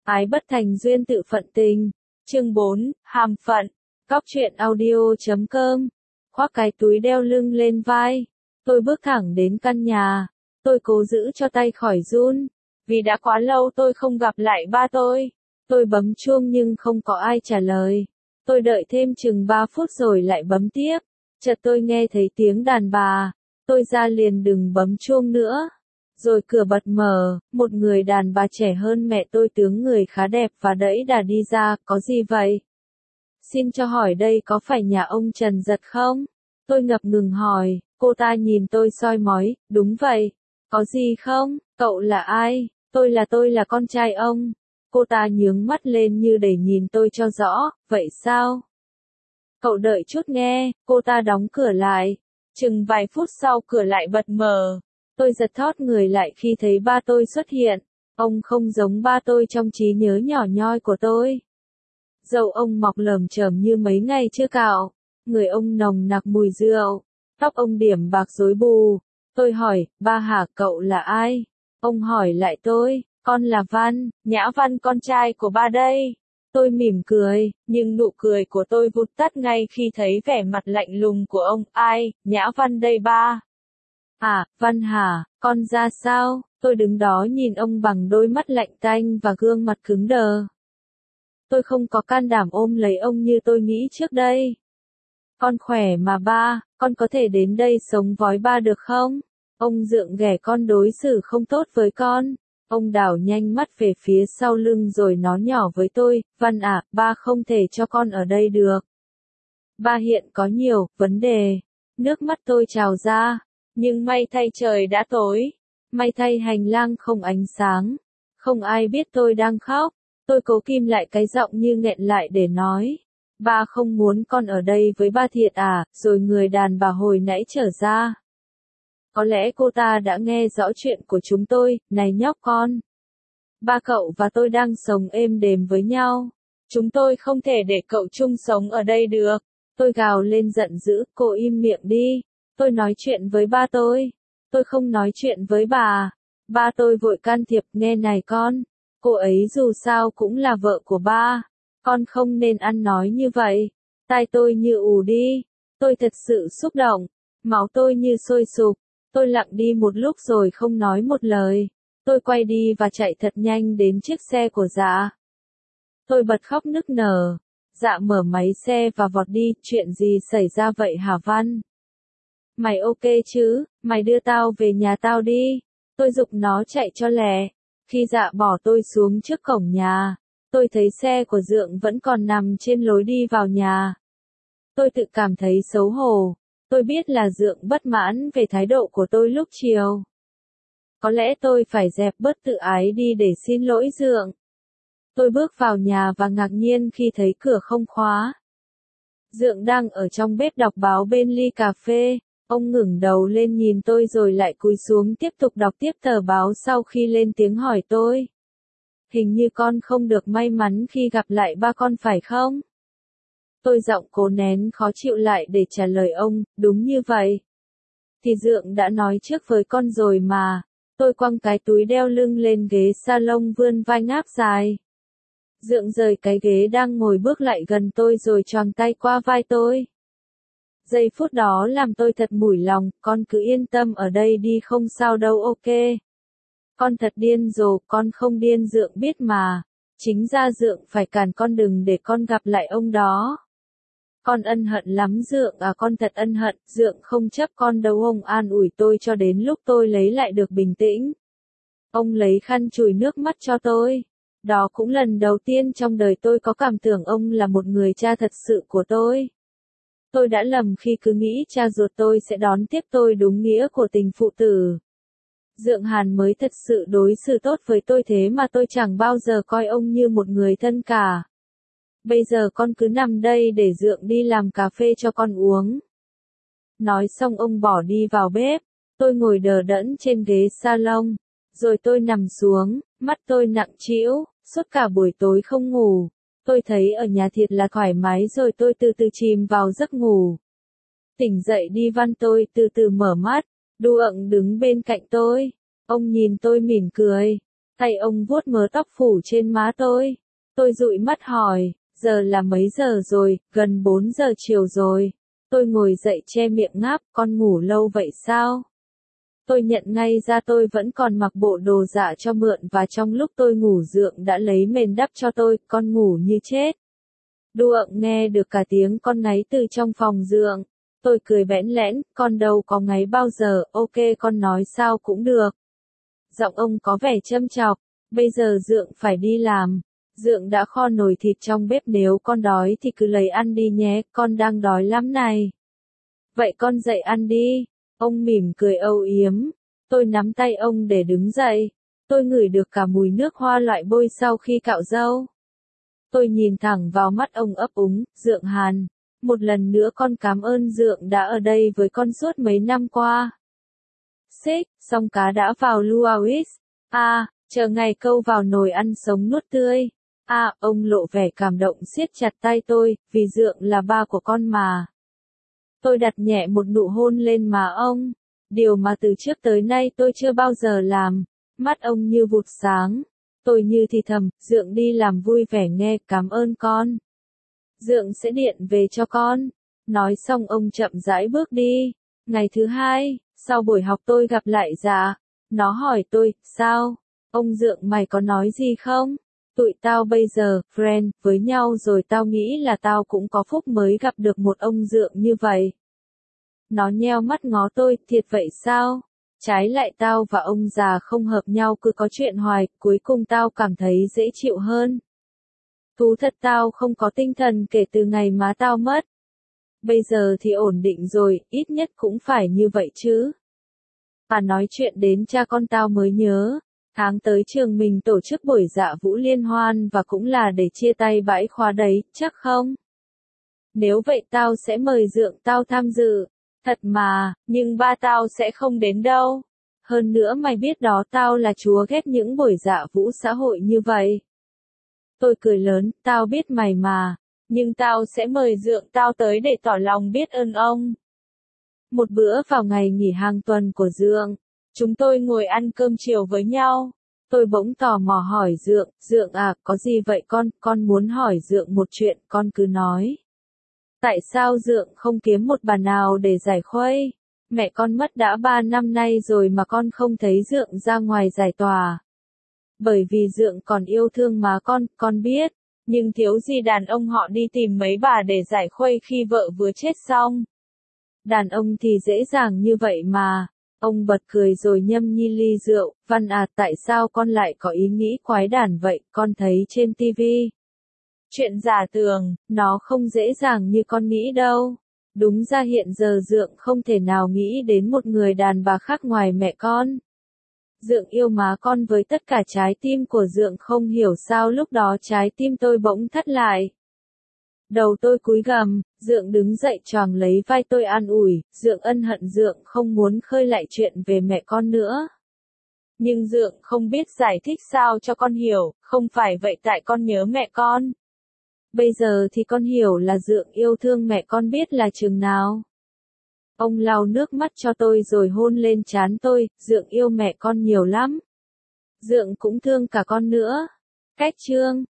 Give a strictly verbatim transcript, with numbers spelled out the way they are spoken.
Ái bất thành duyên tự phận tình. Chương bốn, hàm phận. Góc truyện audio chấm com. Khoác cái túi đeo lưng lên vai. Tôi bước thẳng đến căn nhà. Tôi cố giữ cho tay khỏi run. Vì đã quá lâu tôi không gặp lại ba tôi. Tôi bấm chuông nhưng không có ai trả lời. Tôi đợi thêm chừng ba phút rồi lại bấm tiếp. Chợt tôi nghe thấy tiếng đàn bà. Tôi ra liền đừng bấm chuông nữa. Rồi cửa bật mở, một người đàn bà trẻ hơn mẹ tôi, tướng người khá đẹp và đẫy đà đi ra. Có gì vậy? Xin cho hỏi đây có phải nhà ông Trần Giật không? Tôi ngập ngừng hỏi. Cô ta nhìn tôi soi mói. Đúng vậy. Có gì không? Cậu là ai? Tôi là tôi là con trai ông. Cô ta nhướng mắt lên như để nhìn tôi cho rõ. Vậy sao? Cậu đợi chút nghe. Cô ta đóng cửa lại. Chừng vài phút sau cửa lại bật mở. Tôi giật thót người lại khi thấy ba tôi xuất hiện. Ông không giống ba tôi trong trí nhớ nhỏ nhoi của tôi. Râu ông mọc lởm chởm như mấy ngày chưa cạo. Người ông nồng nặc mùi rượu. Tóc ông điểm bạc rối bù. Tôi hỏi, ba hả, cậu là ai? Ông hỏi lại tôi, con là Văn, Nhã Văn, con trai của ba đây. Tôi mỉm cười, nhưng nụ cười của tôi vụt tắt ngay khi thấy vẻ mặt lạnh lùng của ông. Ai, Nhã Văn đây ba? À, Văn hả, con ra sao? Tôi đứng đó nhìn ông bằng đôi mắt lạnh tanh và gương mặt cứng đờ. Tôi không có can đảm ôm lấy ông như tôi nghĩ trước đây. Con khỏe mà ba, con có thể đến đây sống với ba được không? Ông gượng ghẻ con đối xử không tốt với con. Ông đảo nhanh mắt về phía sau lưng rồi nói nhỏ với tôi, Văn à, ba không thể cho con ở đây được. Ba hiện có nhiều vấn đề. Nước mắt tôi trào ra. Nhưng may thay trời đã tối. May thay hành lang không ánh sáng. Không ai biết tôi đang khóc. Tôi cố kìm lại cái giọng như nghẹn lại để nói. Ba không muốn con ở đây với ba thiệt à? Rồi người đàn bà hồi nãy trở ra. Có lẽ cô ta đã nghe rõ chuyện của chúng tôi. Này nhóc con. Ba cậu và tôi đang sống êm đềm với nhau. Chúng tôi không thể để cậu chung sống ở đây được. Tôi gào lên giận dữ. Cô im miệng đi. Tôi nói chuyện với ba tôi. Tôi không nói chuyện với bà. Ba tôi vội can thiệp. Nghe này con. Cô ấy dù sao cũng là vợ của ba. Con không nên ăn nói như vậy. Tai tôi như ù đi. Tôi thật sự xúc động. Máu tôi như sôi sục. Tôi lặng đi một lúc rồi không nói một lời. Tôi quay đi và chạy thật nhanh đến chiếc xe của Dạ. Tôi bật khóc nức nở. Dạ mở máy xe và vọt đi. Chuyện gì xảy ra vậy hả Văn? Mày ok chứ? Mày đưa tao về nhà tao đi. Tôi giục nó chạy cho lẹ. Khi Dạ bỏ tôi xuống trước cổng nhà, tôi thấy xe của Dượng vẫn còn nằm trên lối đi vào nhà. Tôi tự cảm thấy xấu hổ. Tôi biết là Dượng bất mãn về thái độ của tôi lúc chiều. Có lẽ tôi phải dẹp bớt tự ái đi để xin lỗi Dượng. Tôi bước vào nhà và ngạc nhiên khi thấy cửa không khóa. Dượng đang ở trong bếp đọc báo bên ly cà phê. Ông ngẩng đầu lên nhìn tôi rồi lại cúi xuống tiếp tục đọc tiếp tờ báo sau khi lên tiếng hỏi tôi. Hình như con không được may mắn khi gặp lại ba con phải không? Tôi giọng cố nén khó chịu lại để trả lời ông, đúng như vậy. Thì Dượng đã nói trước với con rồi mà. Tôi quăng cái túi đeo lưng lên ghế salon vươn vai ngáp dài. Dượng rời cái ghế đang ngồi bước lại gần tôi rồi choàng tay qua vai tôi. Giây phút đó làm tôi thật mủi lòng, con cứ yên tâm ở đây đi không sao đâu ok. Con thật điên rồ, con không điên Dượng biết mà. Chính ra Dượng phải cản con đừng để con gặp lại ông đó. Con ân hận lắm Dượng à, con thật ân hận, Dượng không chấp con đâu. Ông an ủi tôi cho đến lúc tôi lấy lại được bình tĩnh. Ông lấy khăn chùi nước mắt cho tôi. Đó cũng lần đầu tiên trong đời tôi có cảm tưởng ông là một người cha thật sự của tôi. Tôi đã lầm khi cứ nghĩ cha ruột tôi sẽ đón tiếp tôi đúng nghĩa của tình phụ tử. Dượng Hàn mới thật sự đối xử tốt với tôi thế mà tôi chẳng bao giờ coi ông như một người thân cả. Bây giờ con cứ nằm đây để Dượng đi làm cà phê cho con uống. Nói xong ông bỏ đi vào bếp. Tôi ngồi đờ đẫn trên ghế salon. Rồi tôi nằm xuống, mắt tôi nặng trĩu, suốt cả buổi tối không ngủ. Tôi thấy ở nhà thiệt là thoải mái rồi tôi từ từ chìm vào giấc ngủ. Tỉnh dậy đi Văn, tôi từ từ mở mắt. Đu ẩn đứng bên cạnh tôi. Ông nhìn tôi mỉm cười. Tay ông vuốt mớ tóc phủ trên má tôi. Tôi dụi mắt hỏi, giờ là mấy giờ rồi, gần bốn giờ chiều rồi. Tôi ngồi dậy che miệng ngáp, con ngủ lâu vậy sao? Tôi nhận ngay ra tôi vẫn còn mặc bộ đồ dạ cho mượn và trong lúc tôi ngủ Dượng đã lấy mền đắp cho tôi, con ngủ như chết. Đùa nghe được cả tiếng con ngáy từ trong phòng Dượng. Tôi cười bẽn lẽn, con đâu có ngáy bao giờ, ok con nói sao cũng được. Giọng ông có vẻ châm chọc, bây giờ Dượng phải đi làm. Dượng đã kho nồi thịt trong bếp nếu con đói thì cứ lấy ăn đi nhé, con đang đói lắm này. Vậy con dậy ăn đi. Ông mỉm cười âu yếm. Tôi nắm tay ông để đứng dậy. Tôi ngửi được cả mùi nước hoa loại bôi sau khi cạo râu. Tôi nhìn thẳng vào mắt ông ấp úng, Dượng Hàn. Một lần nữa con cảm ơn Dượng đã ở đây với con suốt mấy năm qua. Xích, xong cá đã vào Luawis. À, chờ ngày câu vào nồi ăn sống nuốt tươi. À, ông lộ vẻ cảm động siết chặt tay tôi, vì Dượng là ba của con mà. Tôi đặt nhẹ một nụ hôn lên má ông. Điều mà từ trước tới nay tôi chưa bao giờ làm. Mắt ông như vụt sáng. Tôi như thì thầm, Dượng đi làm vui vẻ nghe, cảm ơn con. Dượng sẽ điện về cho con. Nói xong ông chậm rãi bước đi. Ngày thứ hai, sau buổi học tôi gặp lại Dạ. Nó hỏi tôi, sao? Ông Dượng mày có nói gì không? Tụi tao bây giờ, friend, với nhau rồi tao nghĩ là tao cũng có phúc mới gặp được một ông Dượng như vậy. Nó nheo mắt ngó tôi, thiệt vậy sao? Trái lại tao và ông già không hợp nhau cứ có chuyện hoài, cuối cùng tao cảm thấy dễ chịu hơn. Thú thật tao không có tinh thần kể từ ngày má tao mất. Bây giờ thì ổn định rồi, ít nhất cũng phải như vậy chứ. Và nói chuyện đến cha con tao mới nhớ. Tháng tới trường mình tổ chức buổi dạ vũ liên hoan và cũng là để chia tay bãi khóa đấy, chắc không? Nếu vậy tao sẽ mời Dượng tao tham dự. Thật mà, nhưng ba tao sẽ không đến đâu. Hơn nữa mày biết đó tao là chúa ghét những buổi dạ vũ xã hội như vậy. Tôi cười lớn, tao biết mày mà. Nhưng tao sẽ mời Dượng tao tới để tỏ lòng biết ơn ông. Một bữa vào ngày nghỉ hàng tuần của Dượng, chúng tôi ngồi ăn cơm chiều với nhau. Tôi bỗng tò mò hỏi Dượng, Dượng à, có gì vậy con, con muốn hỏi Dượng một chuyện, con cứ nói. Tại sao Dượng không kiếm một bà nào để giải khuây? Mẹ con mất đã ba năm nay rồi mà con không thấy Dượng ra ngoài giải tỏa. Bởi vì Dượng còn yêu thương má con, con biết. Nhưng thiếu gì đàn ông họ đi tìm mấy bà để giải khuây khi vợ vừa chết xong. Đàn ông thì dễ dàng như vậy mà. Ông bật cười rồi nhâm nhi ly rượu, Văn à tại sao con lại có ý nghĩ quái đản vậy, con thấy trên tivi. Chuyện giả tưởng, nó không dễ dàng như con nghĩ đâu. Đúng ra hiện giờ Dượng không thể nào nghĩ đến một người đàn bà khác ngoài mẹ con. Dượng yêu má con với tất cả trái tim của Dượng, không hiểu sao lúc đó trái tim tôi bỗng thắt lại. Đầu tôi cúi gằm, Dượng đứng dậy choàng lấy vai tôi an ủi, Dượng ân hận Dượng không muốn khơi lại chuyện về mẹ con nữa. Nhưng Dượng không biết giải thích sao cho con hiểu, không phải vậy tại con nhớ mẹ con. Bây giờ thì con hiểu là Dượng yêu thương mẹ con biết là chừng nào. Ông lau nước mắt cho tôi rồi hôn lên trán tôi, Dượng yêu mẹ con nhiều lắm. Dượng cũng thương cả con nữa. Cách chương